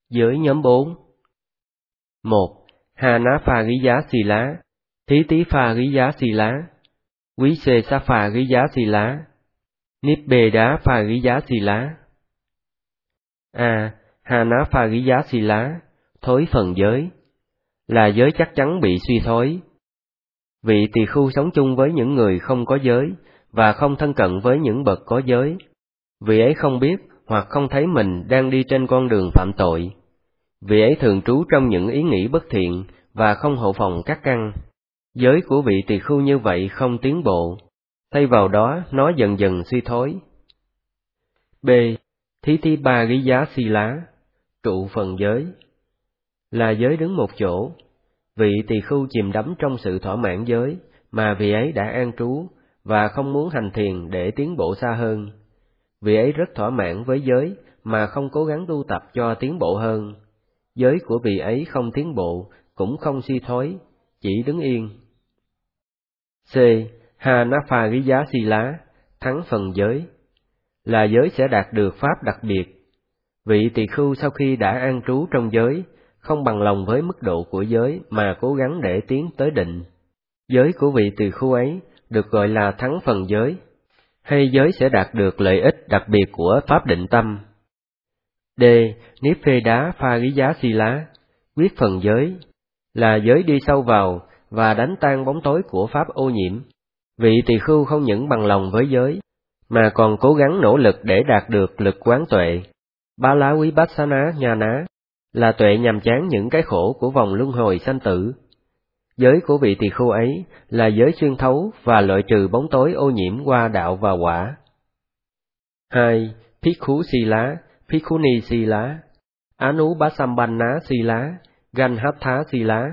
Giới nhóm 4. 1. Hanaphariya Sila, Thitipariya Sila, Visesapariya Sila, Nibbedapariya Sila. A. Hanaphariya Sila, thối phần giới, là giới chắc chắn bị suy thoái. Vị tỳ khưu sống chung với những người không có giới và không thân cận với những bậc có giới. Vị ấy không biết hoặc không thấy mình đang đi trên con đường phạm tội. Vị ấy thường trú trong những ý nghĩ bất thiện và không hộ phòng các căn. Giới của vị tỳ khưu như vậy không tiến bộ, thay vào đó nó dần dần suy thoái. B. Thitipariya Sila, trụ phần giới, là giới đứng một chỗ. Vị tỳ khưu chìm đắm trong sự thỏa mãn giới mà vị ấy đã an trú và không muốn hành thiền để tiến bộ xa hơn. Vị ấy rất thỏa mãn với giới mà không cố gắng tu tập cho tiến bộ hơn. Giới của vị ấy không tiến bộ, cũng không suy thoái, chỉ đứng yên. C. Hanaphariya Sila, thắng phần giới, là giới sẽ đạt được pháp đặc biệt. Vị tỳ khưu sau khi đã an trú trong giới, không bằng lòng với mức độ của giới mà cố gắng để tiến tới định. Giới của vị tỳ khưu ấy được gọi là thắng phần giới, hay giới sẽ đạt được lợi ích đặc biệt của pháp định tâm. D. Nibbedapariya Sila, quyết phần giới, là giới đi sâu vào và đánh tan bóng tối của pháp ô nhiễm. Vị tỳ khưu không những bằng lòng với giới, mà còn cố gắng nỗ lực để đạt được lực quán tuệ. Bala Vipassana Nhana, là tuệ nhằm chán những cái khổ của vòng luân hồi sanh tử. Giới của vị tỳ khưu ấy là giới xuyên thấu và loại trừ bóng tối ô nhiễm qua đạo và quả. 2. Bhikkhu Sila, Bhikkhuni Sila, Anupasambanna Sila, Ganhatha Sila.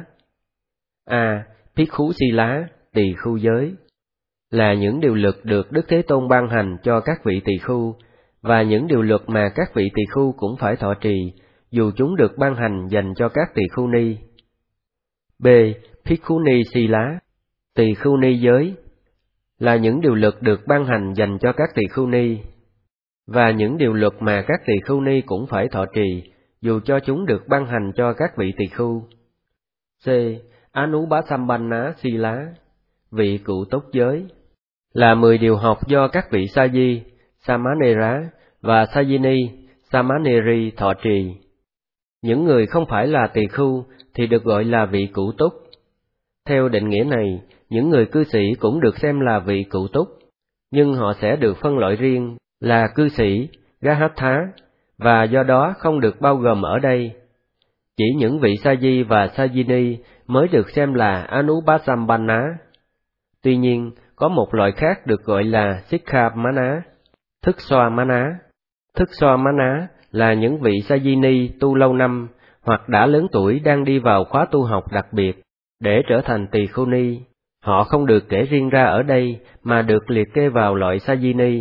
A. Bhikkhu Sila, tỳ khưu giới, là những điều luật được Đức Thế Tôn ban hành cho các vị tỳ khưu, và những điều luật mà các vị tỳ khưu cũng phải thọ trì, dù chúng được ban hành dành cho các tỳ khưu ni. B. Bhikkhuni Sila, tỳ khưu ni giới, là những điều luật được ban hành dành cho các tỳ khưu ni, và những điều luật mà các tỳ khưu ni cũng phải thọ trì, dù cho chúng được ban hành cho các vị tỳ khưu. C. Anupasambanna Sila, vị cựu túc giới, là 10 điều học do các vị sa di, Samanera và Sajini, Samaneri thọ trì. Những người không phải là tỳ khưu thì được gọi là vị cựu túc. Theo định nghĩa này, những người cư sĩ cũng được xem là vị cựu túc, nhưng họ sẽ được phân loại riêng là cư sĩ, Gahatha, và do đó không được bao gồm ở đây. Chỉ những vị sa di và Sajini mới được xem là Anupasambanna. Tuy nhiên, có một loại khác được gọi là Sikhamana, thức xoa maná. Thức xoa maná là những vị Sajini tu lâu năm hoặc đã lớn tuổi đang đi vào khóa tu học đặc biệt để trở thành tỳ khưu ni. Họ không được kể riêng ra ở đây mà được liệt kê vào loại Sajini.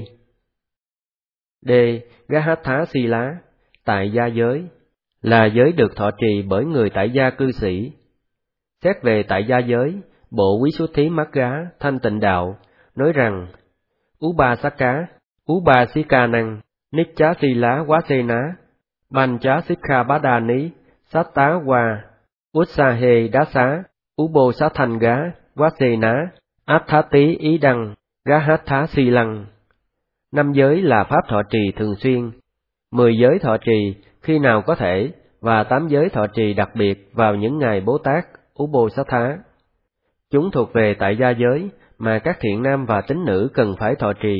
D. Gahatha Sila, tại gia giới, là giới được thọ trì bởi người tại gia cư sĩ. Xét về tại gia giới, bộ Visuddhimagga thanh tịnh đạo nói rằng Upasaka, Upasikanang, Nicha Sila Vasena, Pancha Sikkhapadani, Satta Wa, Utsahe Dasa, Ubosathanga, Vasena, Atthati Ý Đăng, Gahatha Silang. 5 giới là pháp thọ trì thường xuyên, 10 giới thọ trì khi nào có thể, và 8 giới thọ trì đặc biệt vào những ngày Bố Tát, Uposatha. Chúng thuộc về tại gia giới mà các thiện nam và tín nữ cần phải thọ trì.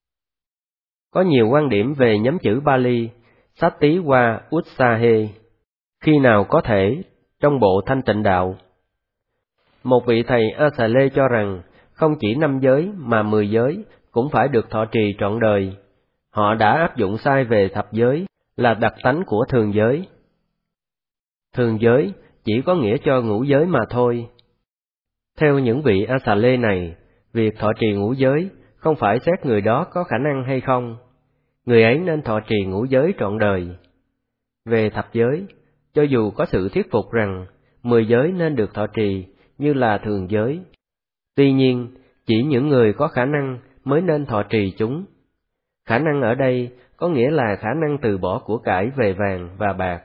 Có nhiều quan điểm về nhóm chữ Bali, Sati Wa Utsahe, khi nào có thể, trong bộ thanh tịnh đạo. Một vị thầy Asale cho rằng không chỉ 5 giới mà 10 giới cũng phải được thọ trì trọn đời. Họ đã áp dụng sai về thập giới là đặc tánh của thường giới. Thường giới chỉ có nghĩa cho ngũ giới mà thôi. Theo những vị Asale này, việc thọ trì ngũ giới không phải xét người đó có khả năng hay không. Người ấy nên thọ trì ngũ giới trọn đời. Về thập giới, cho dù có sự thuyết phục rằng 10 giới nên được thọ trì như là thường giới, tuy nhiên chỉ những người có khả năng mới nên thọ trì chúng. Khả năng ở đây có nghĩa là khả năng từ bỏ của cải về vàng và bạc,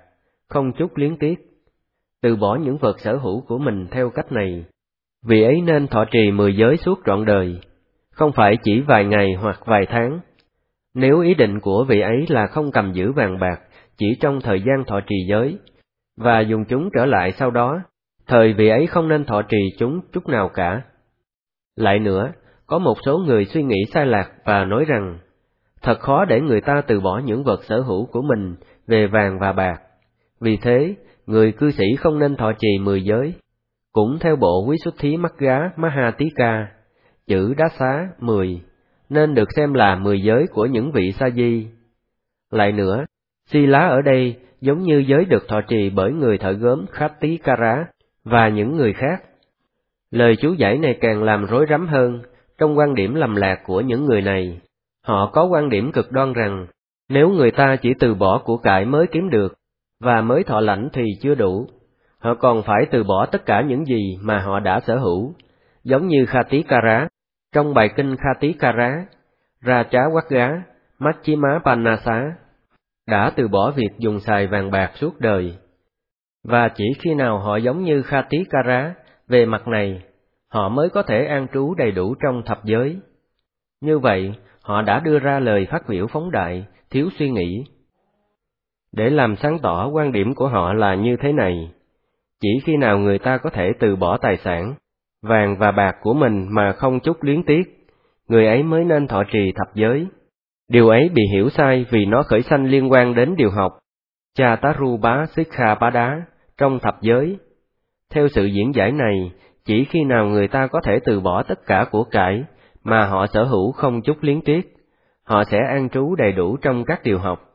không chút luyến tiếc. Từ bỏ những vật sở hữu của mình theo cách này, vị ấy nên thọ trì 10 giới suốt trọn đời, không phải chỉ vài ngày hoặc vài tháng. Nếu ý định của vị ấy là không cầm giữ vàng bạc chỉ trong thời gian thọ trì giới, và dùng chúng trở lại sau đó, thời vị ấy không nên thọ trì chúng chút nào cả. Lại nữa, có một số người suy nghĩ sai lạc và nói rằng, thật khó để người ta từ bỏ những vật sở hữu của mình về vàng và bạc. Vì thế, người cư sĩ không nên thọ trì 10 giới. Cũng theo bộ Quý Xuất Thí Magga Mahattika, chữ Đá Xá 10 nên được xem là 10 giới của những vị sa di. Lại nữa, Sila ở đây giống như giới được thọ trì bởi người thợ gốm Khattikara và những người khác. Lời chú giải này càng làm rối rắm hơn trong quan điểm lầm lạc của những người này. Họ có quan điểm cực đoan rằng, nếu người ta chỉ từ bỏ của cải mới kiếm được, và mới thọ lãnh thì chưa đủ, họ còn phải từ bỏ tất cả những gì mà họ đã sở hữu, giống như Khattikara trong bài kinh Khattikara, Rajavagga Majjhima Panasa, đã từ bỏ việc dùng xài vàng bạc suốt đời. Và chỉ khi nào họ giống như Khattikara về mặt này, họ mới có thể an trú đầy đủ trong thập giới. Như vậy, họ đã đưa ra lời phát biểu phóng đại, thiếu suy nghĩ. Để làm sáng tỏ quan điểm của họ là như thế này, chỉ khi nào người ta có thể từ bỏ tài sản, vàng và bạc của mình mà không chút luyến tiếc, người ấy mới nên thọ trì thập giới. Điều ấy bị hiểu sai vì nó khởi sanh liên quan đến điều học Chatarupa Sikkhapada trong thập giới. Theo sự diễn giải này, chỉ khi nào người ta có thể từ bỏ tất cả của cải mà họ sở hữu không chút luyến tiếc, họ sẽ an trú đầy đủ trong các điều học.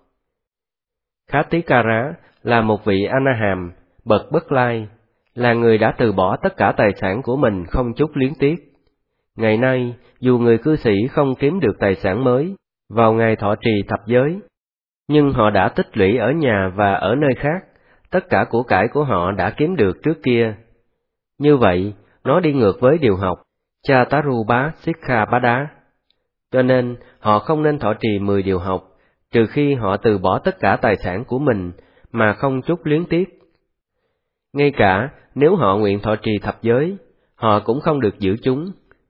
Khattikara là một vị Anaham, bậc Bất Lai, là người đã từ bỏ tất cả tài sản của mình không chút luyến tiếc. Ngày nay, dù người cư sĩ không kiếm được tài sản mới vào ngày thọ trì thập giới, nhưng họ đã tích lũy ở nhà và ở nơi khác tất cả của cải của họ đã kiếm được trước kia. Như vậy, nó đi ngược với điều học Chatarupa Sikkhapada. Cho nên, họ không nên thọ trì 10 điều học, trừ khi họ từ bỏ tất cả tài sản của mình mà không chút luyến tiếc. Ngay cả nếu họ nguyện thọ trì thập giới, họ cũng không được giữ chúng.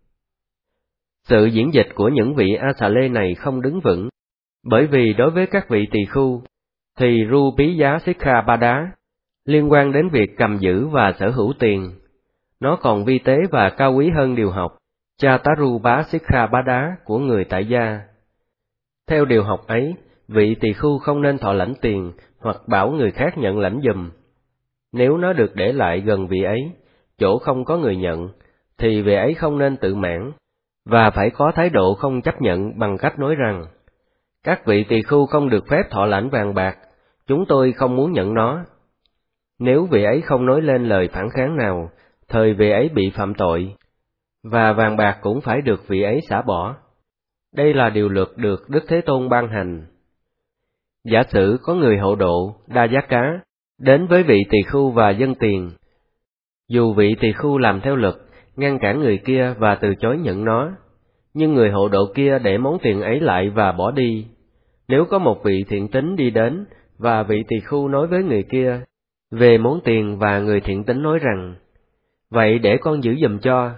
Sự diễn dịch của những vị Asale này không đứng vững, bởi vì đối với các vị tỳ khưu, thì Rupiya Sikkhapada liên quan đến việc cầm giữ và sở hữu tiền. Nó còn vi tế và cao quý hơn điều học Chatarupa Sikkhapada của người tại gia. Theo điều học ấy, vị tỳ khưu không nên thọ lãnh tiền hoặc bảo người khác nhận lãnh giùm. Nếu nó được để lại gần vị ấy, chỗ không có người nhận, thì vị ấy không nên tự mãn, và phải có thái độ không chấp nhận bằng cách nói rằng, các vị tỳ khưu không được phép thọ lãnh vàng bạc, chúng tôi không muốn nhận nó. Nếu vị ấy không nói lên lời phản kháng nào, thời vị ấy bị phạm tội, và vàng bạc cũng phải được vị ấy xả bỏ. Đây là điều luật được Đức Thế Tôn ban hành. Giả sử có người hậu độ, đa giá cá, đến với vị tỳ khưu và dâng tiền. Dù vị tỳ khưu làm theo luật, ngăn cản người kia và từ chối nhận nó, nhưng người hậu độ kia để món tiền ấy lại và bỏ đi. Nếu có một vị thiện tín đi đến, và vị tỳ khưu nói với người kia về món tiền, và người thiện tín nói rằng, vậy để con giữ giùm cho.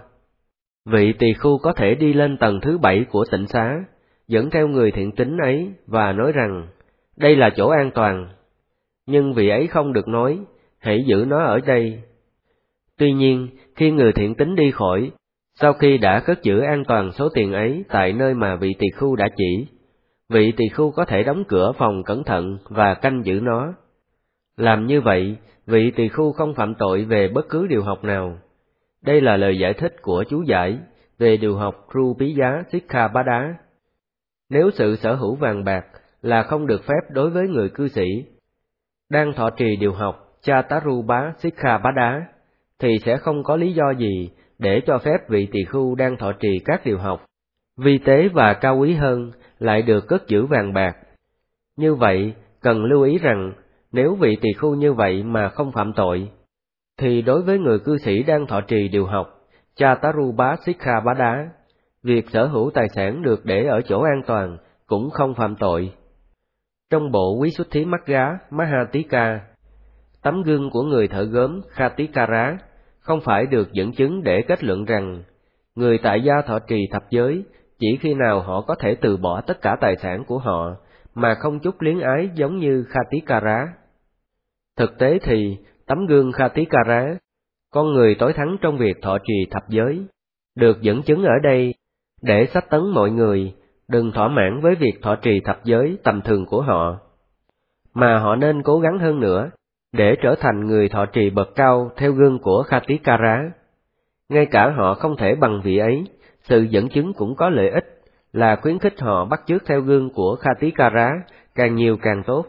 Vị tỳ khưu có thể đi lên tầng thứ 7 của tịnh xá, dẫn theo người thiện tín ấy và nói rằng, đây là chỗ an toàn. Nhưng vị ấy không được nói, hãy giữ nó ở đây. Tuy nhiên, khi người thiện tín đi khỏi, sau khi đã cất giữ an toàn số tiền ấy tại nơi mà vị tỳ khưu đã chỉ, vị tỳ khưu có thể đóng cửa phòng cẩn thận và canh giữ nó. Làm như vậy, vị tỳ khưu không phạm tội về bất cứ điều học nào. Đây là lời giải thích của chú giải về điều học Rupiya Sikkhapada. Nếu sự sở hữu vàng bạc là không được phép đối với người cư sĩ đang thọ trì điều học Chatarupa Sikkhapada, thì sẽ không có lý do gì để cho phép vị tỳ khưu đang thọ trì các điều học vi tế và cao quý hơn lại được cất giữ vàng bạc. Như vậy, cần lưu ý rằng, nếu vị tỳ khưu như vậy mà không phạm tội, thì đối với người cư sĩ đang thọ trì điều học Chatarupa Sikkhapada, việc sở hữu tài sản được để ở chỗ an toàn cũng không phạm tội. Trong bộ Quý Xuất Thí Magga Mahattika, tấm gương của người thợ gốm Khatikara không phải được dẫn chứng để kết luận rằng người tại gia thọ trì thập giới chỉ khi nào họ có thể từ bỏ tất cả tài sản của họ mà không chút luyến ái giống như Khatikara. Thực tế thì tấm gương Khatikara, con người tối thắng trong việc thọ trì thập giới, được dẫn chứng ở đây để xách tấn mọi người đừng thỏa mãn với việc thọ trì thập giới tầm thường của họ, mà họ nên cố gắng hơn nữa để trở thành người thọ trì bậc cao theo gương của Khatikara. Ngay cả họ không thể bằng vị ấy, sự dẫn chứng cũng có lợi ích là khuyến khích họ bắt chước theo gương của Khatikara càng nhiều càng tốt.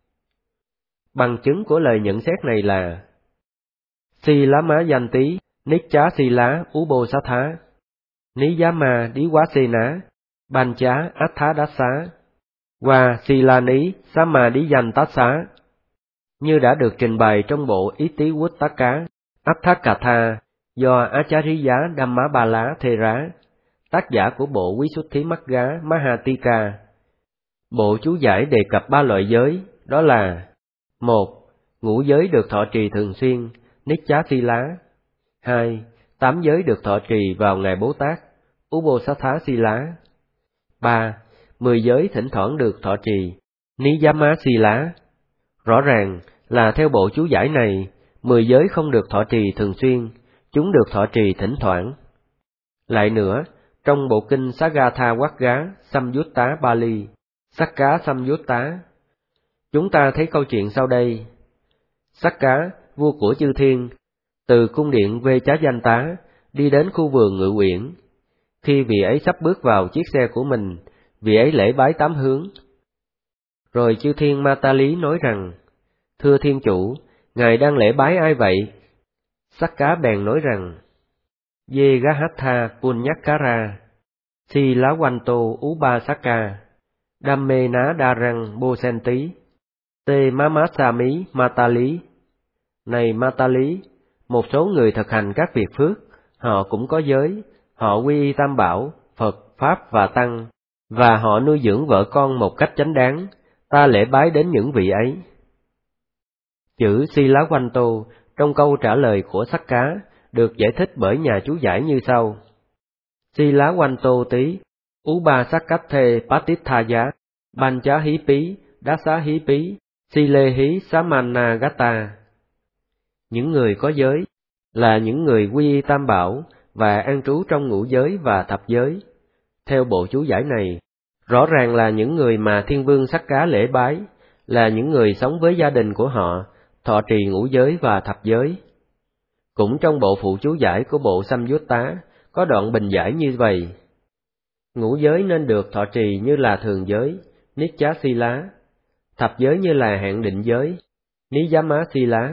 Bằng chứng của lời nhận xét này là Silama Yanti Nichá Sila Ubosatha Niyama Diwasena Bancha Athadasa và Silani Samadhiyantasa, như đã được trình bày trong bộ Itivuttaka Atthakatha do Acharya Dhammapala Thera, tác giả của bộ Visuddhimagga Mahatika. Bộ chú giải đề cập 3 loại giới, đó là: 1. Ngũ giới được thọ trì thường xuyên, Nichá Sila. 2. 8 giới được thọ trì vào ngày Bố Tát, Ubosatha Sila. 3. 10 giới thỉnh thoảng được thọ trì, Niyama Sila. Rõ ràng là theo bộ chú giải này, 10 giới không được thọ trì thường xuyên, chúng được thọ trì thỉnh thoảng. Lại nữa, trong bộ kinh Sagatha Vagga Samyutta Bali, Sakka Samyutta, chúng ta thấy câu chuyện sau đây. Sakka, vua của chư thiên, từ cung điện Vechayanta đi đến khu vườn Ngự Uyển. Khi vị ấy sắp bước vào chiếc xe của mình, vị ấy lễ bái 8 hướng. Rồi chư thiên Matali nói rằng: Thưa thiên chủ, ngài đang lễ bái ai vậy? Sakka bèn nói rằng: Yegahatha Punyakara Silawanto Ubasaka Dhamme Ná Darang Bosenti Te Mamasami Matali. Này Matali, một số người thực hành các việc phước, họ cũng có giới, họ quy y Tam Bảo, Phật, Pháp và Tăng, và họ nuôi dưỡng vợ con một cách chánh đáng, ta lễ bái đến những vị ấy. Chữ Silawanto trong câu trả lời của Sakka được giải thích bởi nhà chú giải như sau: Silawanto tí Ubasakathe Patithaya Bancha hí pí Dasa hí pí Sile hí Samanagata. Những người có giới là những người quy y Tam Bảo và an trú trong ngũ giới và thập giới. Theo bộ chú giải này, rõ ràng là những người mà Thiên Vương Sakka lễ bái là những người sống với gia đình của họ, thọ trì ngũ giới và thập giới. Cũng trong bộ phụ chú giải của bộ Samyutta có đoạn bình giải như vậy: ngũ giới nên được thọ trì như là thường giới, Nichá Sila, thập giới như là hạn định giới, Niyama Sila.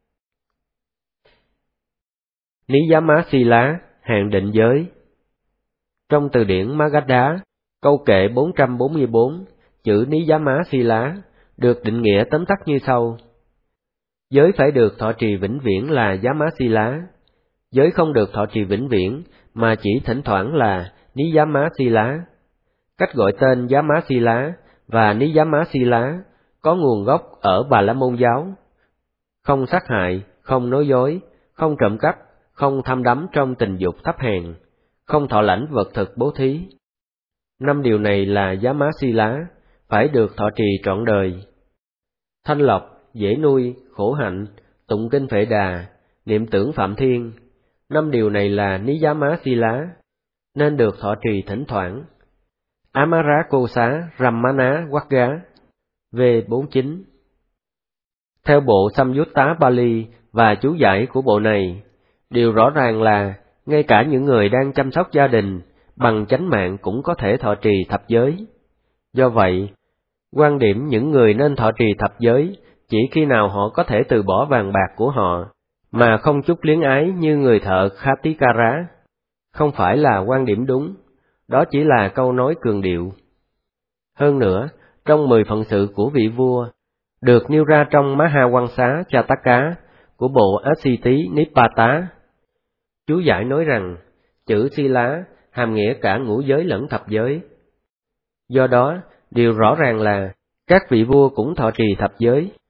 Niyama Sila, hạn định giới. Trong từ điển Magadha, câu kệ 444, chữ Niyama Sila được định nghĩa tóm tắt như sau: giới phải được thọ trì vĩnh viễn là Yama Sila, giới không được thọ trì vĩnh viễn mà chỉ thỉnh thoảng là Niyama Sila. Cách gọi tên Yama Sila và Niyama Sila có nguồn gốc ở Bà La Môn giáo: không sát hại, không nói dối, không trộm cắp, không tham đắm trong tình dục thấp hèn, không thọ lãnh vật thực bố thí. 5 điều này là Yama Sila, phải được thọ trì trọn đời. Thanh lọc, dễ nuôi, khổ hạnh, tụng kinh Phệ Đà, niệm tưởng Phạm Thiên, 5 điều này là Niyama Sila, nên được thọ trì thỉnh thoảng. Amara Kosa Ramana Vagga V49. Theo bộ Samyutta Bali và chú giải của bộ này, điều rõ ràng là ngay cả những người đang chăm sóc gia đình bằng chánh mạng cũng có thể thọ trì thập giới. Do vậy, quan điểm những người nên thọ trì thập giới chỉ khi nào họ có thể từ bỏ vàng bạc của họ, mà không chút luyến ái như người thợ Khatikara, không phải là quan điểm đúng, đó chỉ là câu nói cường điệu. Hơn nữa, trong 10 phận sự của vị vua, được nêu ra trong Mahawangsa Chataka của bộ Asiti Nipata, chú giải nói rằng chữ Sila hàm nghĩa cả ngũ giới lẫn thập giới. Do đó, điều rõ ràng là các vị vua cũng thọ trì thập giới.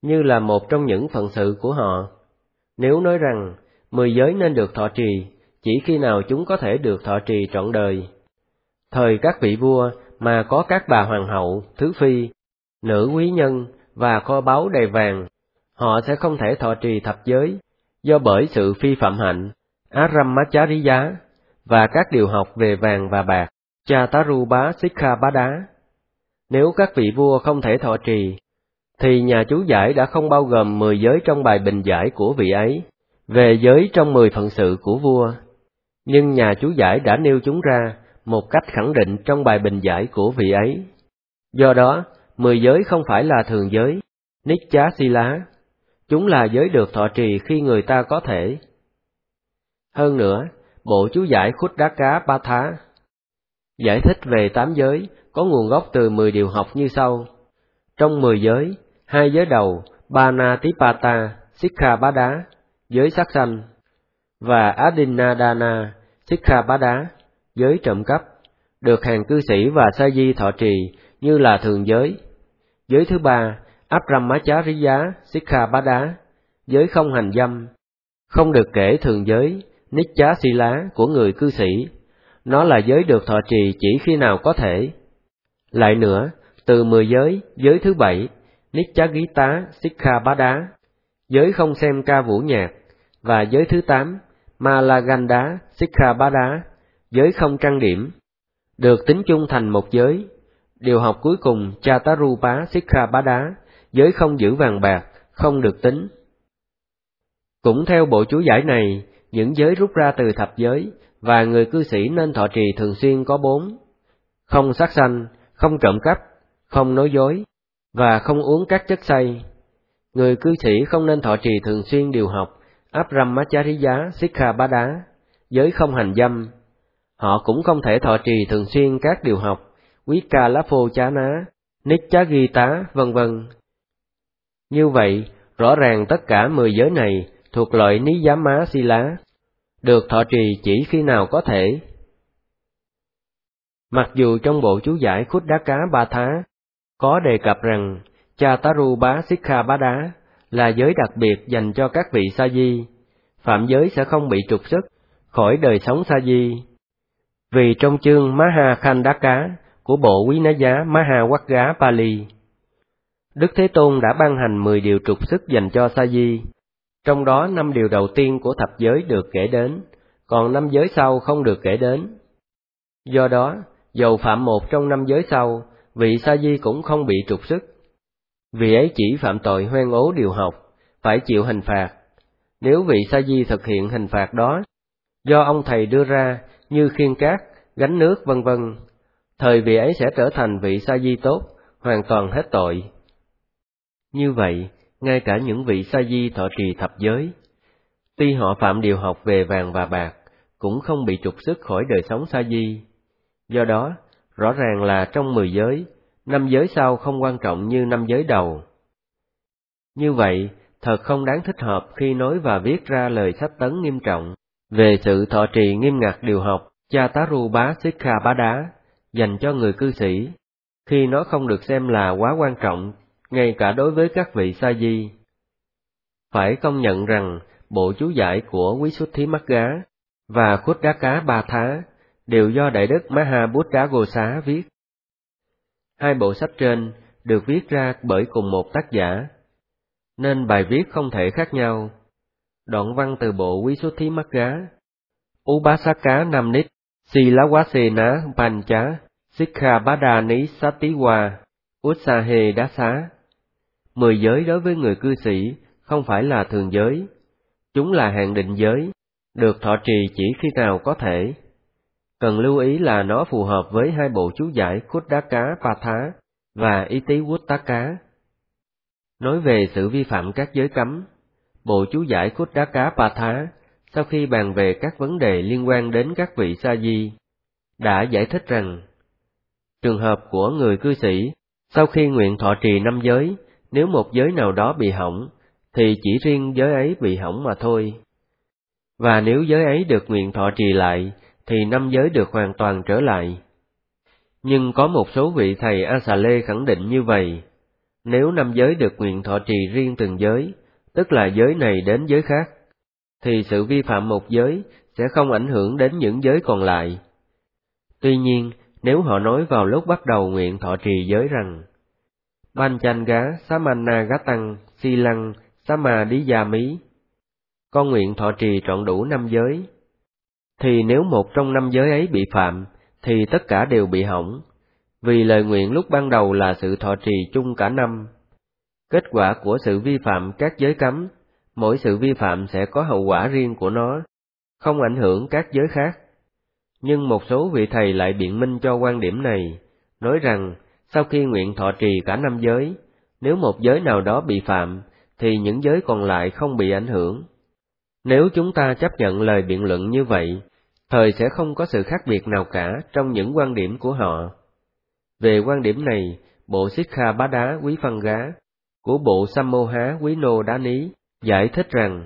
như là một trong những phận sự của họ. Nếu nói rằng 10 giới nên được thọ trì, chỉ khi nào chúng có thể được thọ trì trọn đời. Thời các vị vua mà có các bà hoàng hậu, thứ phi, nữ quý nhân và kho báu đầy vàng, họ sẽ không thể thọ trì thập giới, do bởi sự phi phạm hạnh, Aramachariya, và các điều học về vàng và bạc, Chatarupa Sikkhapada. Nếu các vị vua không thể thọ trì, thì nhà chú giải đã không bao gồm 10 giới trong bài bình giải của vị ấy, về giới trong 10 phận sự của vua. Nhưng nhà chú giải đã nêu chúng ra một cách khẳng định trong bài bình giải của vị ấy. Do đó, 10 giới không phải là thường giới, Nitya Sila, chúng là giới được thọ trì khi người ta có thể. Hơn nữa, bộ chú giải Khuddaka Patha giải thích về 8 giới có nguồn gốc từ 10 điều học như sau. Trong 10 giới, 2 giới đầu, Panatipata, Sikkhapada, giới sát sanh, và Adinadana, Sikkhapada, giới trộm cắp, được hàng cư sĩ và sa di thọ trì như là thường giới. Giới thứ ba, Abramachariya, Sikkhapada, giới không hành dâm, không được kể thường giới, Nitya Sila của người cư sĩ. Nó là giới được thọ trì chỉ khi nào có thể. Lại nữa, từ 10 giới thứ 7, Nityagita Sikkhapada, giới không xem ca vũ nhạc, và giới thứ 8, Malaganda Sikkhapada, giới không trang điểm, được tính chung thành một giới. Điều học cuối cùng Chatarupa Sikkhapada, giới không giữ vàng bạc, không được tính. Cũng theo bộ chú giải này, những giới rút ra từ thập giới, và người cư sĩ nên thọ trì thường xuyên có 4: không sát sanh, không trộm cắp, không nói dối, và không uống các chất say. Người cư sĩ không nên thọ trì thường xuyên điều học Abramachariya Sikkhapada, giới không hành dâm. Họ cũng không thể thọ trì thường xuyên các điều học Vikalappochana, Nityagita, vân vân. Như vậy, rõ ràng tất cả 10 giới này thuộc loại Niyama Sila, được thọ trì chỉ khi nào có thể. Mặc dù trong bộ chú giải Khuddaka Patha có đề cập rằng Chatarupa Sikkhapada là giới đặc biệt dành cho các vị sa di, phạm giới sẽ không bị trục xuất khỏi đời sống sa di. Vì trong chương Mahakhandaka của bộ Vinaya Mahawagga Pali, Đức Thế Tôn đã ban hành 10 điều trục xuất dành cho sa di, trong đó 5 điều đầu tiên của thập giới được kể đến, còn 5 giới sau không được kể đến. Do đó, dầu phạm một trong 5 giới sau, vị sa di cũng không bị trục xuất. Vì ấy chỉ phạm tội hoen ố điều học, phải chịu hình phạt. Nếu vị sa di thực hiện hình phạt đó, do ông thầy đưa ra như khiêng cát, gánh nước vân vân, thời vị ấy sẽ trở thành vị sa di tốt, hoàn toàn hết tội. Như vậy, ngay cả những vị sa di thọ trì thập giới, tuy họ phạm điều học về vàng và bạc, cũng không bị trục xuất khỏi đời sống sa di. Do đó, rõ ràng là trong 10 giới, 5 giới sau không quan trọng như 5 giới đầu. Như vậy, thật không đáng thích hợp khi nói và viết ra lời sách tấn nghiêm trọng về sự thọ trì nghiêm ngặt điều học Chatarupa Sikkhapada dành cho người cư sĩ, khi nó không được xem là quá quan trọng ngay cả đối với các vị sa di. Phải công nhận rằng bộ chú giải của Visuddhimagga và Khuddaka Patha đều do Đại đức Mahabuddhaghosa viết. Hai bộ sách trên được viết ra bởi cùng một tác giả, nên bài viết không thể khác nhau. Đoạn văn từ bộ Visuddhimagga: Upasaka Namnit Silawasena Pancha Sikkhapadani Satiwa Utsahe Dasa. 10 giới đối với người cư sĩ không phải là thường giới, chúng là hạn định giới, được thọ trì chỉ khi nào có thể. Cần lưu ý là nó phù hợp với hai bộ chú giải Khuddaka Patha và Itivuttaka. Nói về sự vi phạm các giới cấm, bộ chú giải Khuddaka Patha, sau khi bàn về các vấn đề liên quan đến các vị sa di, đã giải thích rằng, trường hợp của người cư sĩ, sau khi nguyện thọ trì 5 giới, nếu một giới nào đó bị hỏng, thì chỉ riêng giới ấy bị hỏng mà thôi. Và nếu giới ấy được nguyện thọ trì lại, thì 5 giới được hoàn toàn trở lại. Nhưng có một số vị thầy Asale khẳng định như vậy, Nếu 5 giới được nguyện thọ trì riêng từng giới, tức là giới này đến giới khác, thì sự vi phạm một giới sẽ không ảnh hưởng đến những giới còn lại. Tuy nhiên, nếu họ nói vào lúc bắt đầu nguyện thọ trì giới rằng Panchanga Samanagatang Silang Samadhiyami, con nguyện thọ trì trọn đủ 5 giới, thì nếu một trong 5 giới ấy bị phạm, thì tất cả đều bị hỏng, vì lời nguyện lúc ban đầu là sự thọ trì chung cả 5. Kết quả của sự vi phạm các giới cấm, mỗi sự vi phạm sẽ có hậu quả riêng của nó, không ảnh hưởng các giới khác. Nhưng một số vị thầy lại biện minh cho quan điểm này, nói rằng sau khi nguyện thọ trì cả 5 giới, nếu một giới nào đó bị phạm, thì những giới còn lại không bị ảnh hưởng. Nếu chúng ta chấp nhận lời biện luận như vậy, thời sẽ không có sự khác biệt nào cả trong những quan điểm của họ. Về quan điểm này, bộ Sikkhapada Quý Phân Gá của bộ Sammoha Quý Nô Đá Ní giải thích rằng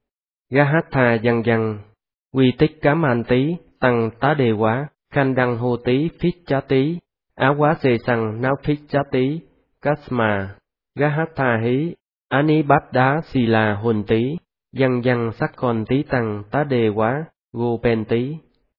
Gahatha Văn Văn, Quy Tích Cám An Tí, Tăng Tá Đề Quá, Khanh Đăng Hô Tí Phít Chá Tí, Á Quá Xê Săng Náo Phít Chá Tí, Kasma, Gahatha Hí, Ani Bát Đá Xì La Huân Tí, Văn Văn Sắc Con Tí Tăng Tá Đề Quá, Gô Pen Tí.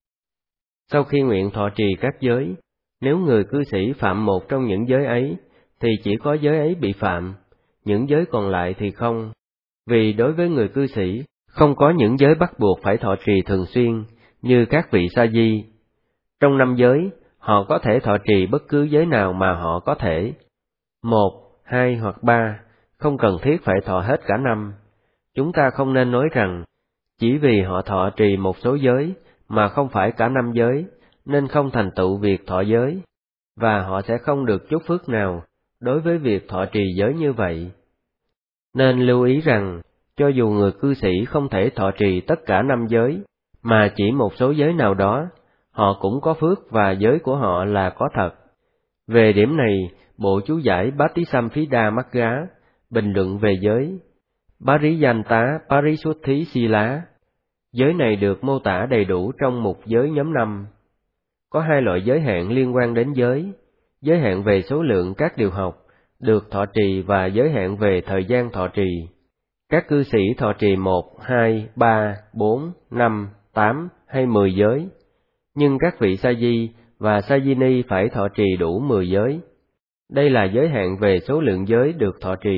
Sau khi nguyện thọ trì các giới, nếu người cư sĩ phạm một trong những giới ấy, thì chỉ có giới ấy bị phạm, những giới còn lại thì không. Vì đối với người cư sĩ, không có những giới bắt buộc phải thọ trì thường xuyên, như các vị sa di. Trong 5 giới, họ có thể thọ trì bất cứ giới nào mà họ có thể. 1, 2 hoặc 3, không cần thiết phải thọ hết cả 5. Chúng ta không nên nói rằng, chỉ vì họ thọ trì một số giới, mà không phải cả 5 giới, nên không thành tựu việc thọ giới, và họ sẽ không được chúc phước nào đối với việc thọ trì giới như vậy. Nên lưu ý rằng, cho dù người cư sĩ không thể thọ trì tất cả 5 giới, mà chỉ một số giới nào đó, họ cũng có phước và giới của họ là có thật. Về điểm này, bộ chú giải Bhattisamphidā Magga bình luận về giới Pariyanta Parisuddhi Sila. Giới này được mô tả đầy đủ trong mục giới nhóm 5. Có 2 loại giới hạn liên quan đến giới hạn về số lượng các điều học được thọ trì và giới hạn về thời gian thọ trì. Các cư sĩ thọ trì 1, 2, 3, 4, 5, 8 hay 10 giới, nhưng các vị sa di và sa di ni phải thọ trì đủ 10 giới. Đây là giới hạn về số lượng giới được thọ trì.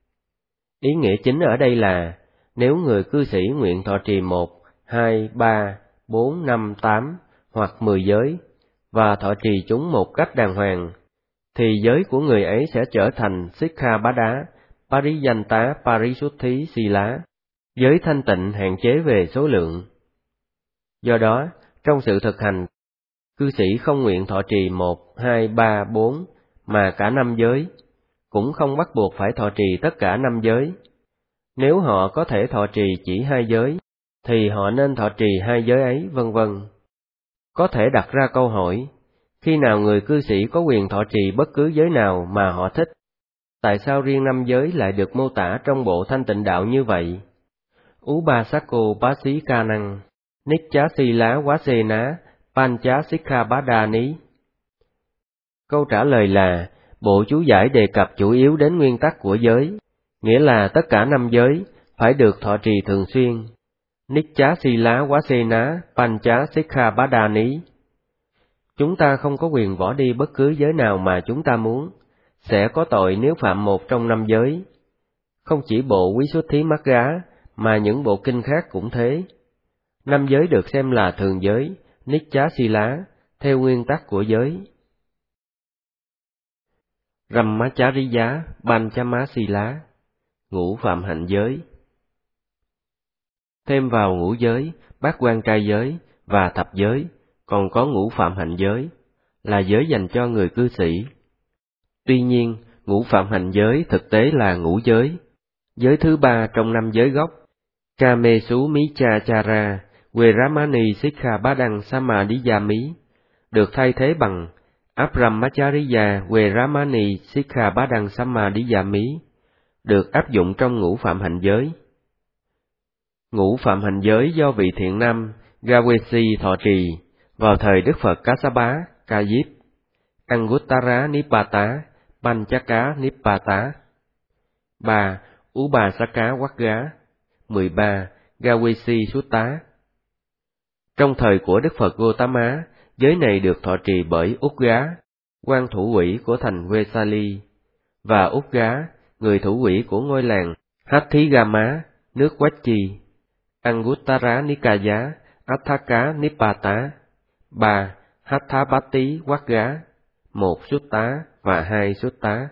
Ý nghĩa chính ở đây là, nếu người cư sĩ nguyện thọ trì 1, 2, 3, 4, 5, 8 hoặc 10 giới, và thọ trì chúng một cách đàng hoàng, thì giới của người ấy sẽ trở thành Sikkhapada Pariyanta Parisuddhi Sila, giới thanh tịnh hạn chế về số lượng. Do đó, trong sự thực hành, cư sĩ không nguyện thọ trì 1, 2, 3, 4, mà cả 5 giới, cũng không bắt buộc phải thọ trì tất cả 5 giới. Nếu họ có thể thọ trì chỉ 2 giới, thì họ nên thọ trì 2 giới ấy, vân vân. Có thể đặt ra câu hỏi, khi nào người cư sĩ có quyền thọ trì bất cứ giới nào mà họ thích? Tại sao riêng 5 giới lại được mô tả trong bộ Thanh Tịnh Đạo như vậy? Ubasako Pasikanang, Nichchasila Wasena, Pancha Sikkhapada Ní. Câu trả lời là, bộ chú giải đề cập chủ yếu đến nguyên tắc của giới, nghĩa là tất cả 5 giới phải được thọ trì thường xuyên. Nichchasila Wasena, Pancha Sikkhapada Ní. Chúng ta không có quyền bỏ đi bất cứ giới nào mà chúng ta muốn, sẽ có tội nếu phạm một trong 5 giới. Không chỉ bộ Visuddhi Magga, mà những bộ kinh khác cũng thế. 5 giới được xem là thường giới, Nichchasila, theo nguyên tắc của giới. Brahmacharya Panchamasila, ngũ phạm hạnh giới. Thêm vào ngũ giới, bát quan trai giới và thập giới, còn có ngũ phạm hạnh giới, là giới dành cho người cư sĩ. Tuy nhiên, ngũ phạm hạnh giới thực tế là ngũ giới thứ 3 trong 5 giới gốc, Kamesu Michachara Veramani Sikkhapadang Samadhiyami, được thay thế bằng Abrahmacharya Veramani Sikkhapadang Samadhiyami, được áp dụng trong ngũ phạm hạnh giới. Ngũ phạm hạnh giới do vị thiện nam Gawesi thọ trì vào thời Đức Phật Kassapa, Ca Diếp, Anguttara Nipata, Panchaka Nippata. 3. Ubasaka Vagga. 13. Gawesi Sutta. Trong thời của Đức Phật Gotama, giới này được thọ trì bởi Udga, quan thủ quỹ của thành Vesali, và Udga, người thủ quỹ của ngôi làng Hathigama, nước Quách-chi. Anguttara Nikaya Atthaka Nippata. 3. Hatthapati Vagga, 1 Sutta và 2 Sutta.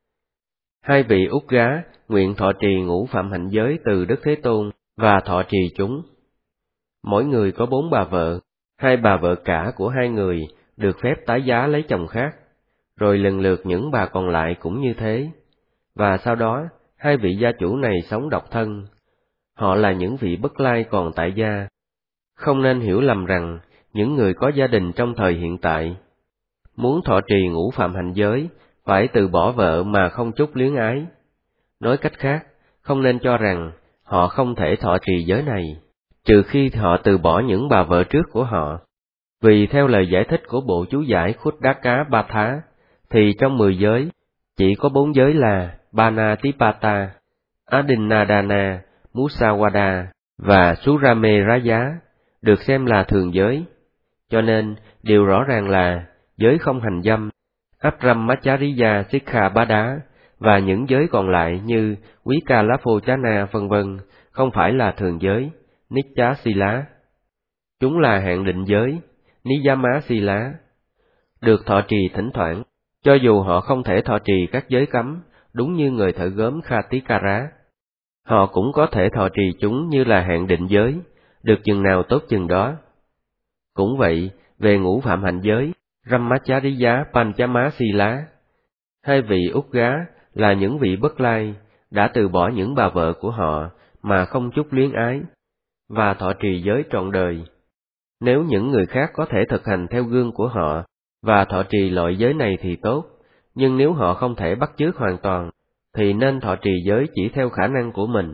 Hai vị Udga nguyện thọ trì ngũ phạm hạnh giới từ Đức Thế Tôn và thọ trì chúng. Mỗi người có 4 bà vợ, 2 bà vợ cả của 2 người được phép tái giá lấy chồng khác, rồi lần lượt những bà còn lại cũng như thế. Và sau đó, 2 vị gia chủ này sống độc thân. Họ là những vị bất lai còn tại gia. Không nên hiểu lầm rằng những người có gia đình trong thời hiện tại muốn thọ trì ngũ phạm hạnh giới phải từ bỏ vợ mà không chút luyến ái. Nói cách khác, không nên cho rằng họ không thể thọ trì giới này, trừ khi họ từ bỏ những bà vợ trước của họ. Vì theo lời giải thích của bộ chú giải Khuddaka Patha, thì trong 10 giới, chỉ có 4 giới là Panatipata, Adinnadana, Musawada và Surameraya được xem là thường giới. Cho nên, điều rõ ràng là giới không hành dâm, Abramachariya Sikkhapada và những giới còn lại như Vikalappochana v.v. không phải là thường giới, Nicha Sila. Chúng là hạng định giới, Niyama Sila, được thọ trì thỉnh thoảng, cho dù họ không thể thọ trì các giới cấm, đúng như người thợ gốm Khatikara. Họ cũng có thể thọ trì chúng như là hạng định giới, được chừng nào tốt chừng đó. Cũng vậy, về ngũ phạm hạnh giới, Brahmacharya Panchama Sila, 2 vị Udga là những vị bất lai, đã từ bỏ những bà vợ của họ mà không chút luyến ái, và thọ trì giới trọn đời. Nếu những người khác có thể thực hành theo gương của họ và thọ trì loại giới này thì tốt, nhưng nếu họ không thể bắt chước hoàn toàn, thì nên thọ trì giới chỉ theo khả năng của mình.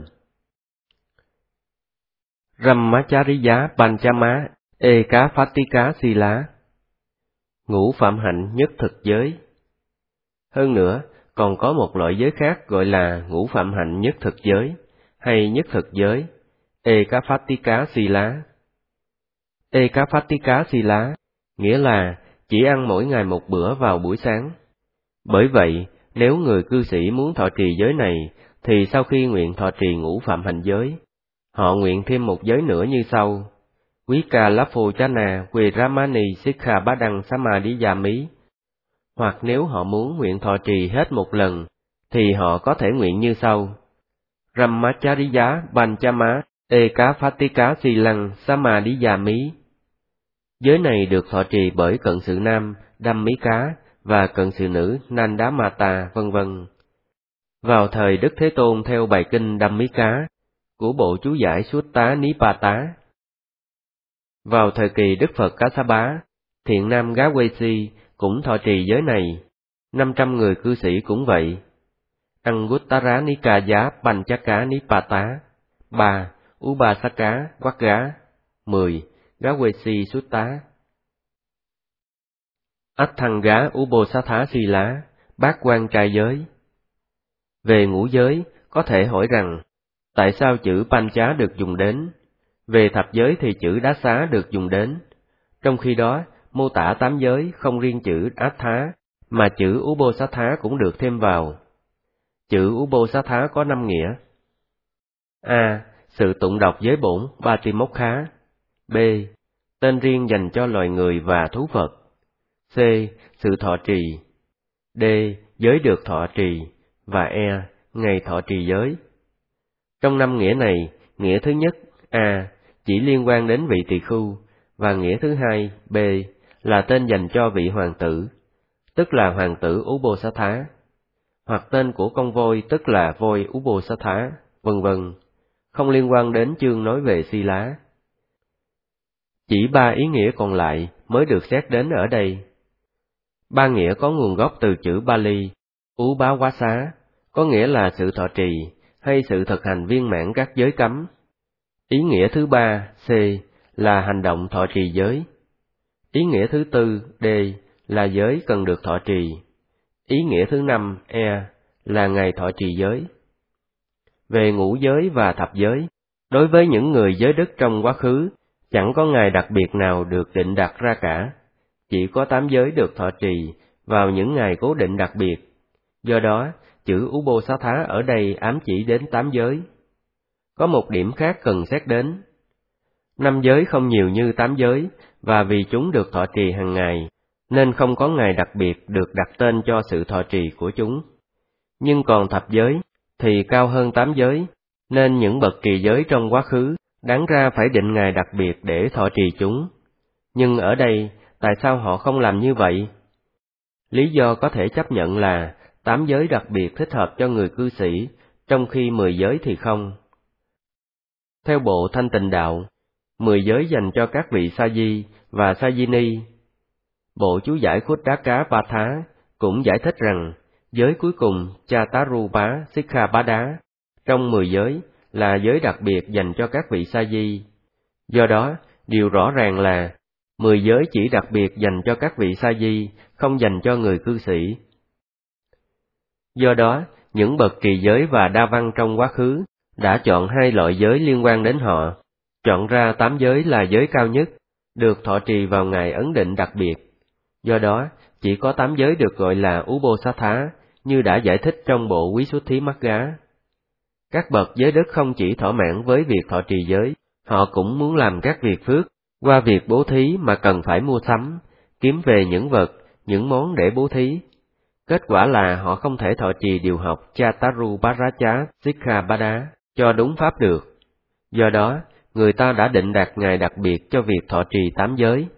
Brahmacharya Panchama Ekaphattika Sila, ngũ phạm hạnh nhất thực giới. Hơn nữa, còn có một loại giới khác gọi là ngũ phạm hạnh nhất thực giới, hay nhất thực giới, Ekaphattika Sila. Ekaphattika Sila nghĩa là chỉ ăn mỗi ngày một bữa vào buổi sáng. Bởi vậy, nếu người cư sĩ muốn thọ trì giới này, thì sau khi nguyện thọ trì ngũ phạm hạnh giới, họ nguyện thêm một giới nữa như sau: Vikalappochana Veramani Sikkhapadang Samadhiyami. Hoặc nếu họ muốn nguyện thọ trì hết một lần, thì họ có thể nguyện như sau: Brahmacharya Panchama Ekaphattika Silang Samadhiyami. Giới này được thọ trì bởi cận sự nam Dhammika và cận sự nữ Nandamata v.v. Vào thời Đức Thế Tôn theo bài kinh Dhammika của bộ chú giải Sutta Nipata. Vào thời kỳ Đức Phật Kassapa, thiện nam Gawesi cũng thọ trì giới này, 500 người cư sĩ cũng vậy. Anguttara Nikaya Panchaka Nippata. 3. Ubasaka Vagga. 10. Gawesi Sutta. Atthanga Uposatha Sila, bát quan trai giới. Về ngũ giới, có thể hỏi rằng, tại sao chữ Pancha được dùng đến? Về thập giới thì chữ Đá Xá được dùng đến. Trong khi đó, mô tả 8 giới không riêng chữ Attha, mà chữ Uposatha cũng được thêm vào. Chữ Uposatha có 5 nghĩa. A. Sự tụng đọc giới bổn Patimokha. B. Tên riêng dành cho loài người và thú vật. C. Sự thọ trì. D. Giới được thọ trì. Và E. Ngày thọ trì giới. Trong 5 nghĩa này, nghĩa thứ nhất, A, chỉ liên quan đến vị tỳ khưu, và nghĩa thứ hai, B, là tên dành cho vị hoàng tử, tức là hoàng tử Uposatha, hoặc tên của con voi, tức là voi Uposatha, v.v., không liên quan đến chương nói về Sila. Chỉ 3 ý nghĩa còn lại mới được xét đến ở đây. 3 nghĩa có nguồn gốc từ chữ Pali, Upawasa, có nghĩa là sự thọ trì, hay sự thực hành viên mãn các giới cấm. Ý nghĩa thứ 3, C, là hành động thọ trì giới. Ý nghĩa thứ 4, D, là giới cần được thọ trì. Ý nghĩa thứ 5 là ngày thọ trì giới. Về ngũ giới và thập giới, đối với những người giới đức trong quá khứ, chẳng có ngày đặc biệt nào được định đặt ra cả, chỉ có 8 giới được thọ trì vào những ngày cố định đặc biệt. Do đó, chữ Ubosatha ở đây ám chỉ đến 8 giới. Có một điểm khác cần xét đến. 5 giới không nhiều như 8 giới, và vì chúng được thọ trì hàng ngày, nên không có ngày đặc biệt được đặt tên cho sự thọ trì của chúng. Nhưng còn thập giới thì cao hơn 8 giới, nên những bậc trì giới trong quá khứ đáng ra phải định ngày đặc biệt để thọ trì chúng. Nhưng ở đây, tại sao họ không làm như vậy? Lý do có thể chấp nhận là 8 giới đặc biệt thích hợp cho người cư sĩ, trong khi 10 giới thì không. Theo bộ Thanh Tịnh Đạo, 10 giới dành cho các vị sa di và Sajini. Bộ chú giải Khuddaka Patha cũng giải thích rằng giới cuối cùng Chatarupa Sikkhapada trong 10 giới là giới đặc biệt dành cho các vị sa di. Do đó, điều rõ ràng là 10 giới chỉ đặc biệt dành cho các vị sa di, không dành cho người cư sĩ. Do đó, những bậc trì giới và đa văn trong quá khứ đã chọn 2 loại giới liên quan đến họ, chọn ra 8 giới là giới cao nhất, được thọ trì vào ngày ấn định đặc biệt. Do đó, chỉ có 8 giới được gọi là Ubosatha, như đã giải thích trong bộ Quý Xuất Thí Magga. Các bậc giới đức không chỉ thỏa mãn với việc thọ trì giới, họ cũng muốn làm các việc phước, qua việc bố thí mà cần phải mua sắm, kiếm về những vật, những món để bố thí. Kết quả là họ không thể thọ trì điều học Chataruparācha Sikkhapada cho đúng pháp được. Do đó, người ta đã định đặt ngày đặc biệt cho việc thọ trì 8 giới.